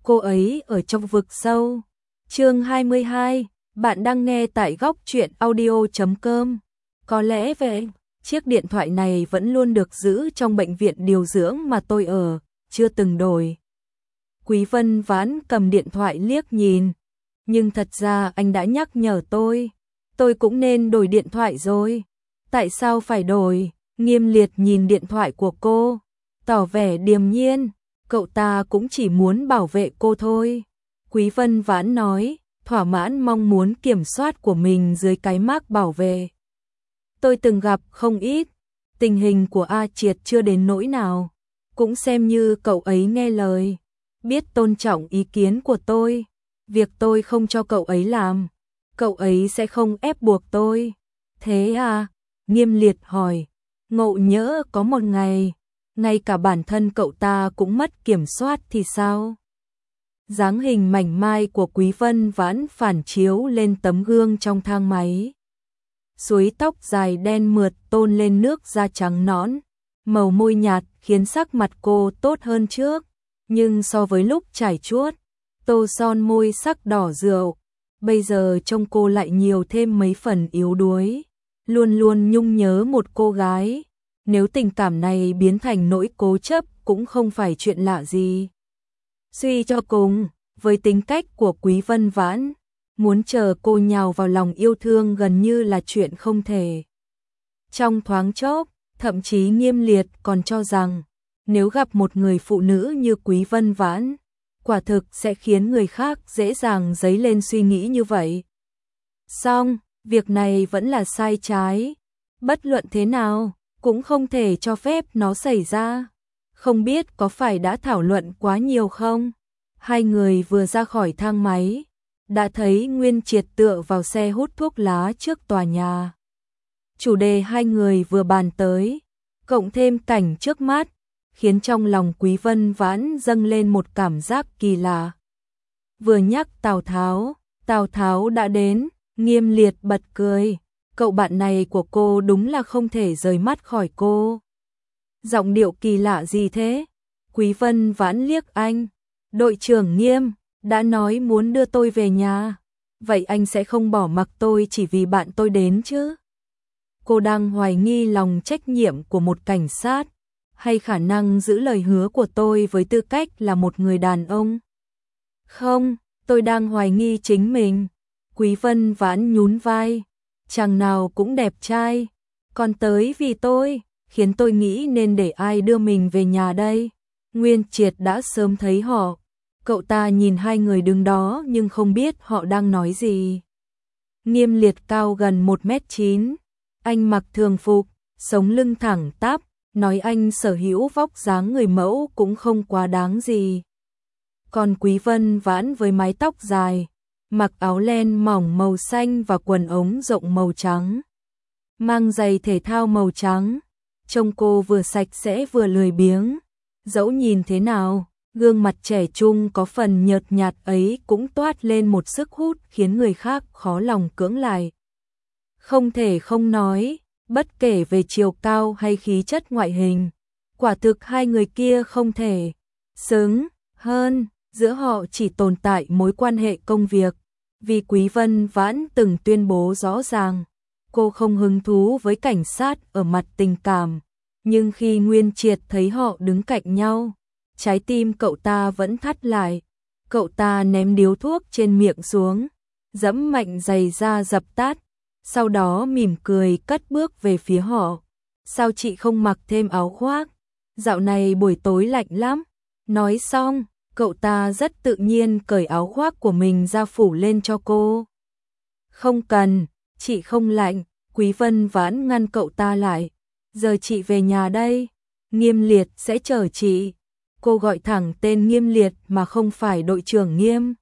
cô ấy ở trong vực sâu. Chương 22, bạn đang nghe tại góc truyện audio.com. Có lẽ vậy, chiếc điện thoại này vẫn luôn được giữ trong bệnh viện điều dưỡng mà tôi ở, chưa từng đổi. Quý Vân Vãn cầm điện thoại liếc nhìn, nhưng thật ra anh đã nhắc nhở tôi cũng nên đổi điện thoại rồi. Tại sao phải đổi? Nghiêm Liệt nhìn điện thoại của cô, tỏ vẻ điềm nhiên, cậu ta cũng chỉ muốn bảo vệ cô thôi. Quý Vân Vãn nói, thỏa mãn mong muốn kiểm soát của mình dưới cái mác bảo vệ. Tôi từng gặp không ít, tình hình của A Triệt chưa đến nỗi nào, cũng xem như cậu ấy nghe lời, biết tôn trọng ý kiến của tôi. Việc tôi không cho cậu ấy làm, cậu ấy sẽ không ép buộc tôi. Thế à? Nghiêm Liệt hỏi, ngộ nhỡ có một ngày, ngay cả bản thân cậu ta cũng mất kiểm soát thì sao? Dáng hình mảnh mai của Quý Vân Vãn phản chiếu lên tấm gương trong thang máy. Suối tóc dài đen mượt tôn lên nước da trắng nõn, màu môi nhạt khiến sắc mặt cô tốt hơn trước, nhưng so với lúc trải chuốt, tô son môi sắc đỏ rượu, bây giờ trông cô lại nhiều thêm mấy phần yếu đuối, luôn luôn nhung nhớ một cô gái. Nếu tình cảm này biến thành nỗi cố chấp cũng không phải chuyện lạ gì. Suy cho cùng, với tính cách của Quý Vân Vãn, muốn chờ cô nhào vào lòng yêu thương gần như là chuyện không thể. Trong thoáng chốc, thậm chí Nghiêm Liệt còn cho rằng, nếu gặp một người phụ nữ như Quý Vân Vãn, quả thực sẽ khiến người khác dễ dàng dấy lên suy nghĩ như vậy. Song, việc này vẫn là sai trái. Bất luận thế nào, cũng không thể cho phép nó xảy ra. Không biết có phải đã thảo luận quá nhiều không? Hai người vừa ra khỏi thang máy, đã thấy Nguyên Triệt tựa vào xe hút thuốc lá trước tòa nhà. Chủ đề hai người vừa bàn tới, cộng thêm cảnh trước mắt, khiến trong lòng Quý Vân Vãn dâng lên một cảm giác kỳ lạ. Vừa nhắc Tào Tháo đã đến, Nghiêm Liệt bật cười. Cậu bạn này của cô đúng là không thể rời mắt khỏi cô. Giọng điệu kỳ lạ gì thế? Quý Vân Vãn liếc anh. Đội trưởng Nghiêm đã nói muốn đưa tôi về nhà. Vậy anh sẽ không bỏ mặc tôi chỉ vì bạn tôi đến chứ? Cô đang hoài nghi lòng trách nhiệm của một cảnh sát, hay khả năng giữ lời hứa của tôi với tư cách là một người đàn ông? Không, tôi đang hoài nghi chính mình. Quý Vân Vãn nhún vai. Chàng nào cũng đẹp trai, còn tới vì tôi, khiến tôi nghĩ nên để ai đưa mình về nhà đây. Nguyên Triệt đã sớm thấy họ, cậu ta nhìn hai người đứng đó nhưng không biết họ đang nói gì. Nghiêm Liệt cao gần 1m9, anh mặc thường phục, sống lưng thẳng tắp, nói anh sở hữu vóc dáng người mẫu cũng không quá đáng gì. Còn Quý Vân Vãn với mái tóc dài, mặc áo len mỏng màu xanh và quần ống rộng màu trắng, mang giày thể thao màu trắng, trông cô vừa sạch sẽ vừa lười biếng. Dẫu nhìn thế nào, gương mặt trẻ trung có phần nhợt nhạt ấy cũng toát lên một sức hút khiến người khác khó lòng cưỡng lại. Không thể không nói, bất kể về chiều cao hay khí chất ngoại hình, quả thực hai người kia không thể xứng hơn, giữa họ chỉ tồn tại mối quan hệ công việc. Vì Quý Vân Vãn từng tuyên bố rõ ràng, cô không hứng thú với cảnh sát ở mặt tình cảm, nhưng khi Nguyên Triệt thấy họ đứng cạnh nhau, trái tim cậu ta vẫn thắt lại. Cậu ta ném điếu thuốc trên miệng xuống, giẫm mạnh giày ra dập tắt, sau đó mỉm cười cất bước về phía họ. Sao chị không mặc thêm áo khoác? Dạo này buổi tối lạnh lắm. Nói xong, cậu ta rất tự nhiên cởi áo khoác của mình ra phủ lên cho cô. Không cần, chị không lạnh. Quý Vân Vãn ngăn cậu ta lại. Giờ chị về nhà đây, Nghiêm Liệt sẽ chở chị. Cô gọi thẳng tên Nghiêm Liệt mà không phải đội trưởng Nghiêm,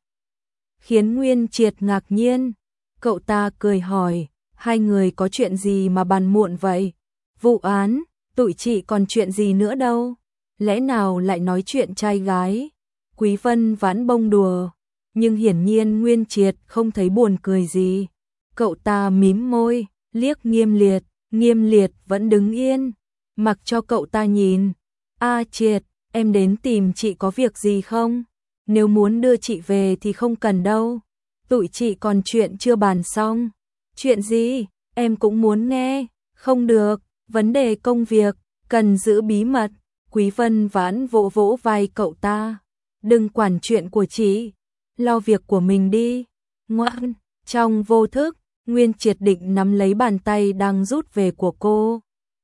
khiến Nguyên Triệt ngạc nhiên. Cậu ta cười hỏi, hai người có chuyện gì mà bàn muộn vậy? Vụ án, tụi chị còn chuyện gì nữa đâu, lẽ nào lại nói chuyện trai gái? Quý Vân Vãn bông đùa, nhưng hiển nhiên Nguyên Triệt không thấy buồn cười gì. Cậu ta mím môi, liếc Nghiêm Liệt vẫn đứng yên, mặc cho cậu ta nhìn. A Triệt, em đến tìm chị có việc gì không? nếu muốn đưa chị về thì không cần đâu. Tụi chị còn chuyện chưa bàn xong. Chuyện gì? Em cũng muốn nghe. Không được, vấn đề công việc, cần giữ bí mật. Quý Vân Vãn vỗ vỗ vai cậu ta. Đừng quản chuyện của chị, lo việc của mình đi. Ngoan. Trong vô thức, Nguyên Triệt định nắm lấy bàn tay đang rút về của cô.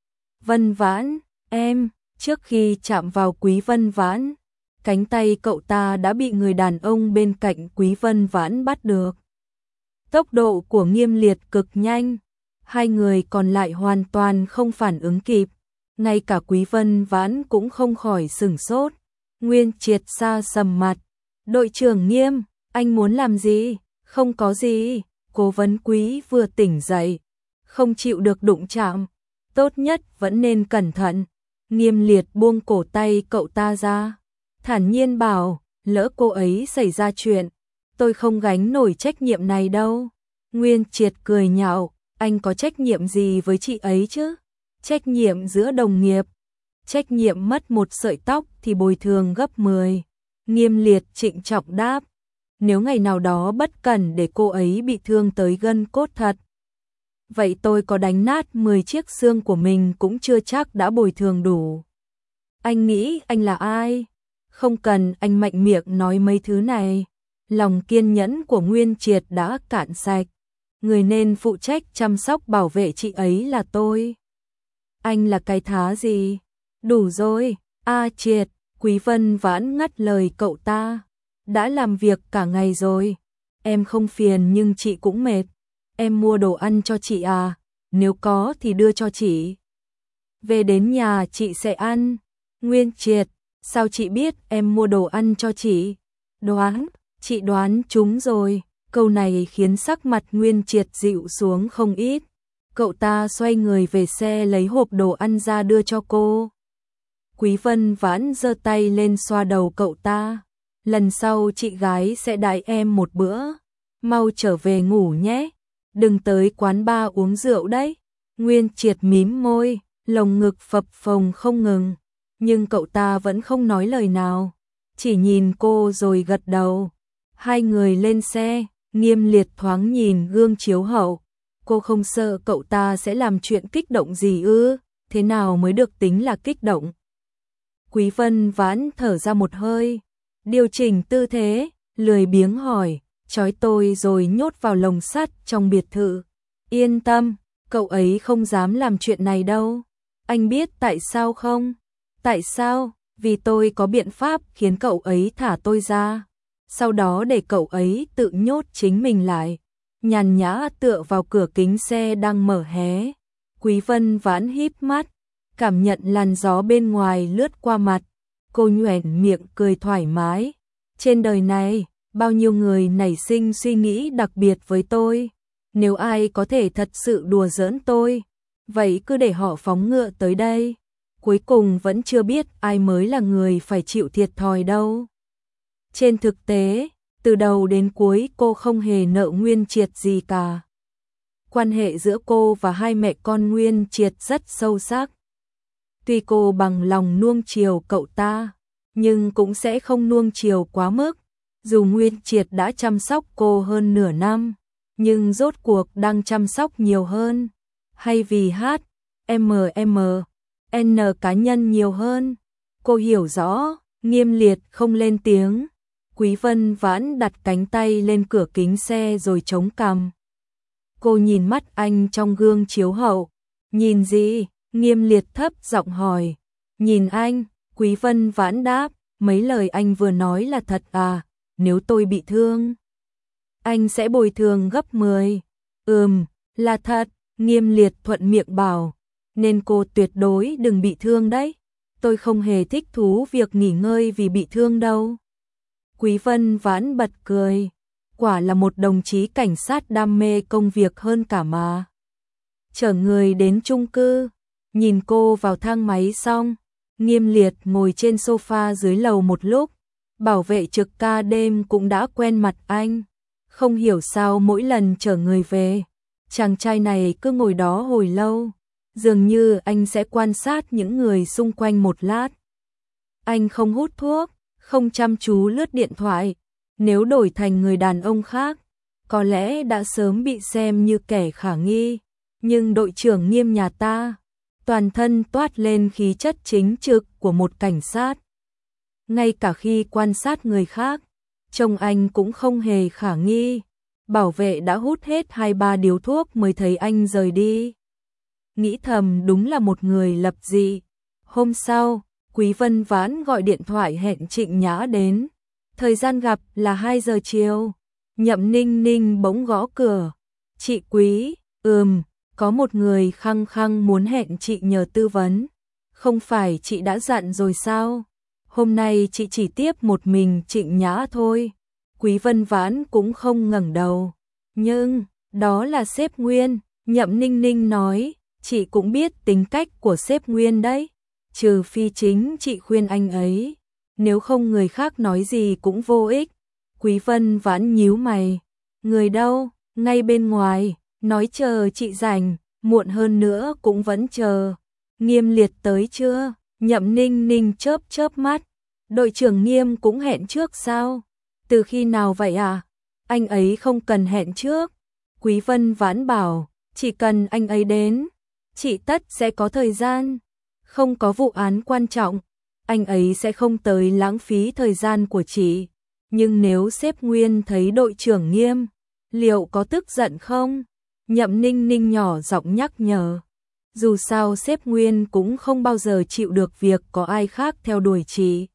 Vân Vãn, em. Trước khi chạm vào Quý Vân Vãn, cánh tay cậu ta đã bị người đàn ông bên cạnh Quý Vân Vãn bắt được. Tốc độ của Nghiêm Liệt cực nhanh, hai người còn lại hoàn toàn không phản ứng kịp, ngay cả Quý Vân Vãn cũng không khỏi sửng sốt. Nguyên Triệt xa sầm mặt, đội trưởng Nghiêm, anh muốn làm gì? Không có gì, Cố vấn Quý vừa tỉnh dậy, không chịu được đụng chạm, tốt nhất vẫn nên cẩn thận. Nghiêm Liệt buông cổ tay cậu ta ra, thản nhiên bảo, lỡ cô ấy xảy ra chuyện, tôi không gánh nổi trách nhiệm này đâu. Nguyên Triệt cười nhạo, anh có trách nhiệm gì với chị ấy chứ? Trách nhiệm giữa đồng nghiệp, trách nhiệm mất một sợi tóc thì bồi thường gấp 10. Nghiêm Liệt trịnh trọng đáp, nếu ngày nào đó bất cẩn để cô ấy bị thương tới gân cốt thật, vậy tôi có đánh nát 10 chiếc xương của mình cũng chưa chắc đã bồi thường đủ. Anh nghĩ anh là ai? Không cần anh mạnh miệng nói mấy thứ này. Lòng kiên nhẫn của Nguyên Triệt đã cạn sạch. Người nên phụ trách chăm sóc bảo vệ chị ấy là tôi. Anh là cái thá gì? Đủ rồi, Triệt. Quý Vân Vãn ngắt lời cậu ta. Đã làm việc cả ngày rồi. Em không phiền nhưng chị cũng mệt. Em mua đồ ăn cho chị à? Nếu có thì đưa cho chị. Về đến nhà chị sẽ ăn. Nguyên Triệt, sao chị biết em mua đồ ăn cho chị? Đoán, chị đoán trúng rồi. Câu này khiến sắc mặt Nguyên Triệt dịu xuống không ít. Cậu ta xoay người về xe lấy hộp đồ ăn ra đưa cho cô. Quý Vân Vãn giơ tay lên xoa đầu cậu ta. Lần sau chị gái sẽ đãi em một bữa. Mau trở về ngủ nhé. Đừng tới quán bar uống rượu đấy. Nguyên Triệt mím môi, lồng ngực phập phồng không ngừng. Nhưng cậu ta vẫn không nói lời nào. Chỉ nhìn cô rồi gật đầu. Hai người lên xe, Nghiêm Liệt thoáng nhìn gương chiếu hậu. Cô không sợ cậu ta sẽ làm chuyện kích động gì ư? Thế nào mới được tính là kích động? Quý Vân Vãn thở ra một hơi, điều chỉnh tư thế, lười biếng hỏi, trói tôi rồi nhốt vào lồng sắt trong biệt thự. Yên tâm, cậu ấy không dám làm chuyện này đâu. Anh biết tại sao không? Tại sao? Vì tôi có biện pháp khiến cậu ấy thả tôi ra. Sau đó để cậu ấy tự nhốt chính mình lại. Nhàn nhã tựa vào cửa kính xe đang mở hé. Quý Vân Vãn híp mắt, cảm nhận làn gió bên ngoài lướt qua mặt. Cô nhoẻn miệng cười thoải mái. Trên đời này, bao nhiêu người nảy sinh suy nghĩ đặc biệt với tôi. Nếu ai có thể thật sự đùa giỡn tôi, vậy cứ để họ phóng ngựa tới đây. Cuối cùng vẫn chưa biết ai mới là người phải chịu thiệt thòi đâu. Trên thực tế, từ đầu đến cuối cô không hề nợ Nguyên Triệt gì cả. Quan hệ giữa cô và hai mẹ con Nguyên Triệt rất sâu sắc. Tuy cô bằng lòng nuông chiều cậu ta, nhưng cũng sẽ không nuông chiều quá mức. Dù Nguyên Triệt đã chăm sóc cô hơn nửa năm, nhưng rốt cuộc đang chăm sóc nhiều hơn. Hay vì N cá nhân nhiều hơn. Cô hiểu rõ, Nghiêm Liệt không lên tiếng. Quý Vân Vãn đặt cánh tay lên cửa kính xe rồi chống cằm. Cô nhìn mắt anh trong gương chiếu hậu. Nhìn gì? Nghiêm Liệt thấp giọng hỏi. Nhìn anh, Quý Vân Vãn đáp. Mấy lời anh vừa nói là thật à? Nếu tôi bị thương, anh sẽ bồi thường gấp 10. Là thật, Nghiêm Liệt thuận miệng bảo. Nên cô tuyệt đối đừng bị thương đấy. Tôi không hề thích thú việc nghỉ ngơi vì bị thương đâu. Quý Vân Vãn bật cười. Quả là một đồng chí cảnh sát đam mê công việc hơn cả mà. Chở người đến chung cư, nhìn cô vào thang máy xong, Nghiêm Liệt ngồi trên sofa dưới lầu một lúc. Bảo vệ trực ca đêm cũng đã quen mặt anh. Không hiểu sao mỗi lần chở người về, chàng trai này cứ ngồi đó hồi lâu. Dường như anh sẽ quan sát những người xung quanh một lát. Anh không hút thuốc, không chăm chú lướt điện thoại. Nếu đổi thành người đàn ông khác, có lẽ đã sớm bị xem như kẻ khả nghi. Nhưng đội trưởng Nghiêm nhà ta, toàn thân toát lên khí chất chính trực của một cảnh sát. Ngay cả khi quan sát người khác, trông anh cũng không hề khả nghi. Bảo vệ đã hút hết 2-3 điếu thuốc mới thấy anh rời đi. Nghĩ thầm đúng là một người lập dị. Hôm sau, Quý Vân Vãn gọi điện thoại hẹn Trịnh Nhã đến. Thời gian gặp là 2 giờ chiều. Nhậm Ninh Ninh bỗng gõ cửa. Chị Quý, có một người khăng khăng muốn hẹn chị nhờ tư vấn. Không phải chị đã dặn rồi sao? Hôm nay chị chỉ tiếp một mình Trịnh Nhã thôi. Quý Vân Vãn cũng không ngẩng đầu. Nhưng, đó là sếp Nguyên. Nhậm Ninh Ninh nói, chị cũng biết tính cách của sếp Nguyên đấy. Trừ phi chính chị khuyên anh ấy. Nếu không người khác nói gì cũng vô ích. Quý Vân Vãn nhíu mày. Người đâu? Ngay bên ngoài. Nói chờ chị rảnh, muộn hơn nữa cũng vẫn chờ. Nghiêm Liệt tới chưa? Nhậm Ninh Ninh chớp chớp mắt. Đội trưởng Nghiêm cũng hẹn trước sao? Từ khi nào vậy à? Anh ấy không cần hẹn trước. Quý Vân Vãn bảo, chỉ cần anh ấy đến, chị tất sẽ có thời gian. Không có vụ án quan trọng, anh ấy sẽ không tới lãng phí thời gian của chị. Nhưng nếu sếp Nguyên thấy đội trưởng Nghiêm, liệu có tức giận không? Nhậm Ninh Ninh nhỏ giọng nhắc nhở. Dù sao sếp Nguyên cũng không bao giờ chịu được việc có ai khác theo đuổi chị.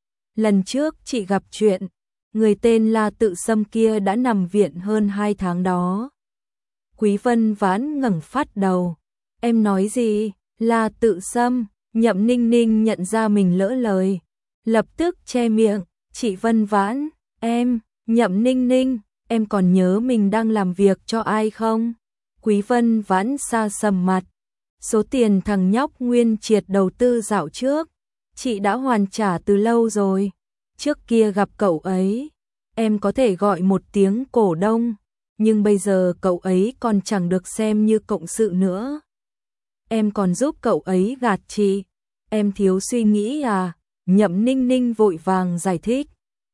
Lần trước chị gặp chuyện, người tên La Tự Sâm kia đã nằm viện hơn 2 tháng đó. Quý Vân Vãn ngẩng phát đầu. Em nói gì? La Tự Sâm? Nhậm Ninh Ninh nhận ra mình lỡ lời. Lập tức che miệng. Chị Vân Vãn, Nhậm Ninh Ninh, em còn nhớ mình đang làm việc cho ai không? Quý Vân Vãn xa sầm mặt. Số tiền thằng nhóc Nguyên Triệt đầu tư dạo trước, chị đã hoàn trả từ lâu rồi. Trước kia gặp cậu ấy, em có thể gọi một tiếng cổ đông, nhưng bây giờ cậu ấy còn chẳng được xem như cộng sự nữa. Em còn giúp cậu ấy gạt chị, em thiếu suy nghĩ à? Nhậm Ninh Ninh vội vàng giải thích.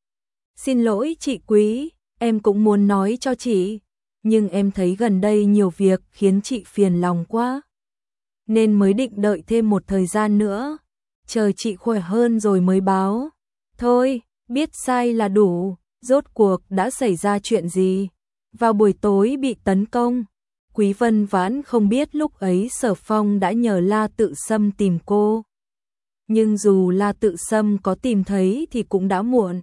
Xin lỗi chị Quý, em cũng muốn nói cho chị, nhưng em thấy gần đây nhiều việc khiến chị phiền lòng quá, nên mới định đợi thêm một thời gian nữa, chờ chị khỏe hơn rồi mới báo. Thôi, biết sai là đủ, rốt cuộc đã xảy ra chuyện gì? Vào buổi tối bị tấn công, Quý Vân Vãn không biết lúc ấy Sở Phong đã nhờ La Tự Sâm tìm cô. Nhưng dù La Tự Sâm có tìm thấy thì cũng đã muộn.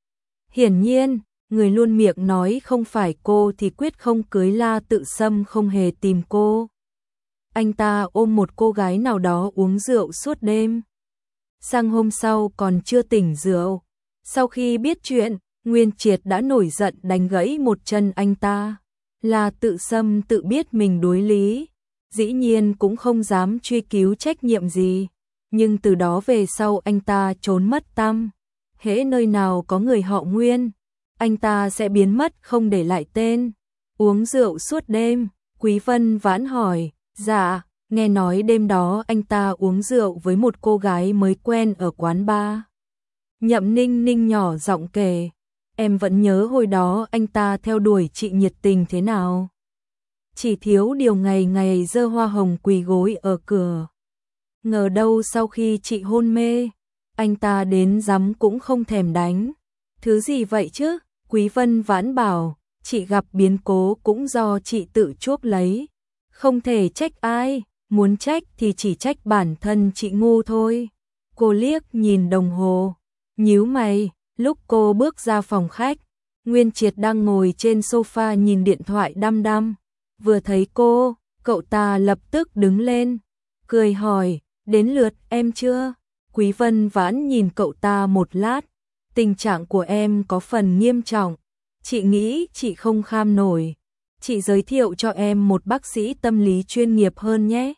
Hiển nhiên, người luôn miệng nói không phải cô thì quyết không cưới La Tự Sâm không hề tìm cô. Anh ta ôm một cô gái nào đó uống rượu suốt đêm. Sang hôm sau còn chưa tỉnh rượu. Sau khi biết chuyện, Nguyên Triệt đã nổi giận đánh gãy một chân anh ta. La Tự Sâm tự biết mình đối lý, dĩ nhiên cũng không dám truy cứu trách nhiệm gì. Nhưng từ đó về sau anh ta trốn mất tăm. Hễ nơi nào có người họ Nguyên, anh ta sẽ biến mất không để lại tên. Uống rượu suốt đêm, Quý Vân Vãn hỏi, dạ, nghe nói đêm đó anh ta uống rượu với một cô gái mới quen ở quán bar. Nhậm Ninh Ninh nhỏ giọng kể, em vẫn nhớ hồi đó anh ta theo đuổi chị nhiệt tình thế nào. Chỉ thiếu điều ngày ngày giơ hoa hồng quỳ gối ở cửa. Ngờ đâu sau khi chị hôn mê, anh ta đến giấm cũng không thèm đánh. Thứ gì vậy chứ? Quý Vân Vãn bảo, chị gặp biến cố cũng do chị tự chuốc lấy. Không thể trách ai, muốn trách thì chỉ trách bản thân chị ngu thôi. Cô liếc nhìn đồng hồ, nhíu mày, lúc cô bước ra phòng khách, Nguyên Triệt đang ngồi trên sofa nhìn điện thoại đăm đăm. Vừa thấy cô, cậu ta lập tức đứng lên, cười hỏi, đến lượt em chưa? Quý Vân Vãn nhìn cậu ta một lát, tình trạng của em có phần nghiêm trọng, chị nghĩ chị không kham nổi. Chị giới thiệu cho em một bác sĩ tâm lý chuyên nghiệp hơn nhé.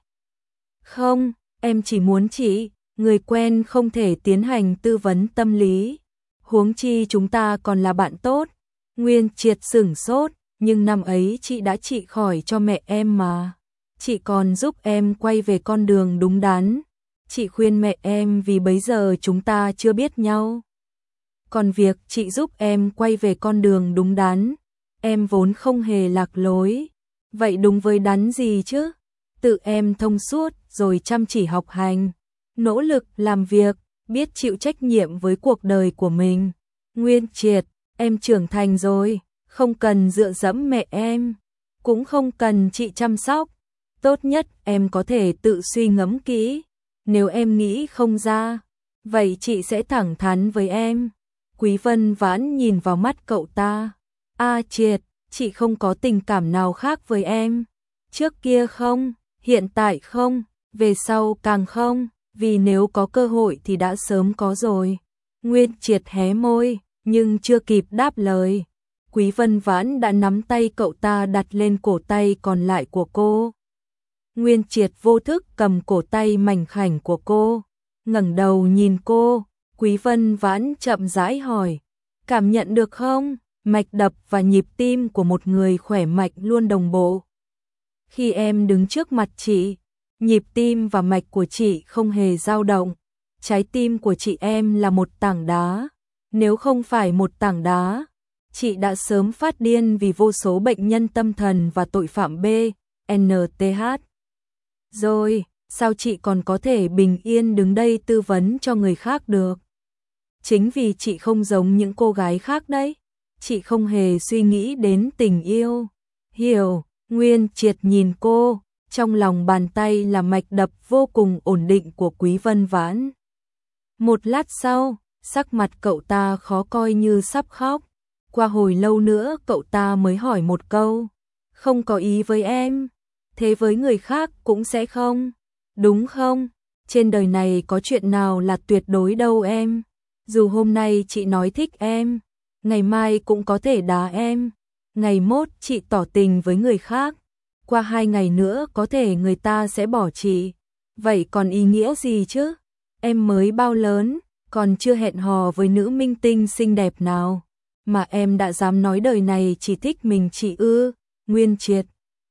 Không, em chỉ muốn chị, người quen không thể tiến hành tư vấn tâm lý. Huống chi chúng ta còn là bạn tốt. Nguyên Triệt sửng sốt, nhưng năm ấy chị đã trị khỏi cho mẹ em mà. Chị còn giúp em quay về con đường đúng đắn. Chị khuyên mẹ em vì bấy giờ chúng ta chưa biết nhau. Còn việc chị giúp em quay về con đường đúng đắn, em vốn không hề lạc lối. Vậy đúng với đắn gì chứ? Tự em thông suốt rồi chăm chỉ học hành, nỗ lực làm việc, biết chịu trách nhiệm với cuộc đời của mình. Nguyên Triệt, em trưởng thành rồi, không cần dựa dẫm mẹ em, cũng không cần chị chăm sóc. Tốt nhất em có thể tự suy ngẫm kỹ, nếu em nghĩ không ra, vậy chị sẽ thẳng thắn với em. Quý Vân Vãn nhìn vào mắt cậu ta. Triệt, chị không có tình cảm nào khác với em. Trước kia không, hiện tại không, về sau càng không, vì nếu có cơ hội thì đã sớm có rồi. Nguyên Triệt hé môi, nhưng chưa kịp đáp lời. Quý Vân Vãn đã nắm tay cậu ta đặt lên cổ tay còn lại của cô. Nguyên Triệt vô thức cầm cổ tay mảnh khảnh của cô, ngẩng đầu nhìn cô. Quý Vân Vãn chậm rãi hỏi, cảm nhận được không? Mạch đập và nhịp tim của một người khỏe mạnh luôn đồng bộ. Khi em đứng trước mặt chị, nhịp tim và mạch của chị không hề dao động. Trái tim của chị em là một tảng đá. Nếu không phải một tảng đá, chị đã sớm phát điên vì vô số bệnh nhân tâm thần và tội phạm BNTH. Rồi, sao chị còn có thể bình yên đứng đây tư vấn cho người khác được? Chính vì chị không giống những cô gái khác đấy. Chị không hề suy nghĩ đến tình yêu. Hiểu, Nguyên Triệt nhìn cô, trong lòng bàn tay là mạch đập vô cùng ổn định của Quý Vân Vãn. Một lát sau, sắc mặt cậu ta khó coi như sắp khóc. Qua hồi lâu nữa cậu ta mới hỏi một câu, không có ý với em, thế với người khác cũng sẽ không, đúng không? Trên đời này có chuyện nào là tuyệt đối đâu em. Dù hôm nay chị nói thích em, ngày mai cũng có thể đá em. Ngày mốt chị tỏ tình với người khác, qua 2 ngày nữa có thể người ta sẽ bỏ chị. Vậy còn ý nghĩa gì chứ? Em mới bao lớn, còn chưa hẹn hò với nữ minh tinh xinh đẹp nào, mà em đã dám nói đời này chỉ thích mình chị ư? Nguyên Triệt,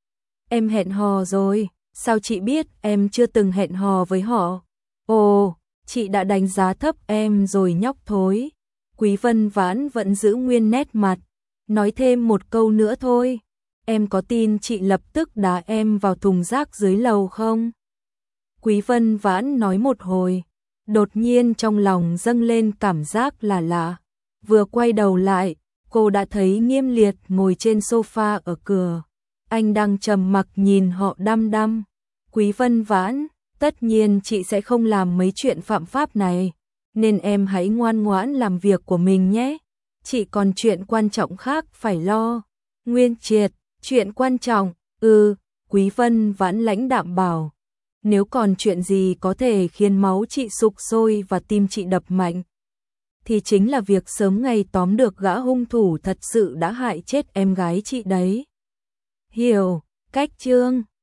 em hẹn hò rồi, sao chị biết em chưa từng hẹn hò với họ? Ồ, chị đã đánh giá thấp em rồi nhóc thối. Quý Vân Vãn vẫn giữ nguyên nét mặt, nói thêm một câu nữa thôi. Em có tin chị lập tức đá em vào thùng rác dưới lầu không? Quý Vân Vãn nói một hồi, đột nhiên trong lòng dâng lên cảm giác là lạ. Vừa quay đầu lại, cô đã thấy Nghiêm Liệt ngồi trên sofa ở cửa. Anh đang trầm mặc nhìn họ đăm đăm. Quý Vân Vãn, tất nhiên chị sẽ không làm mấy chuyện phạm pháp này, nên em hãy ngoan ngoãn làm việc của mình nhé. Chị còn chuyện quan trọng khác phải lo. Nguyên Triệt, chuyện quan trọng, Quý Vân Vãn lãnh đạm bảo. Nếu còn chuyện gì có thể khiến máu chị sục sôi và tim chị đập mạnh, thì chính là việc sớm ngày tóm được gã hung thủ thật sự đã hại chết em gái chị đấy. Hiểu, cách chương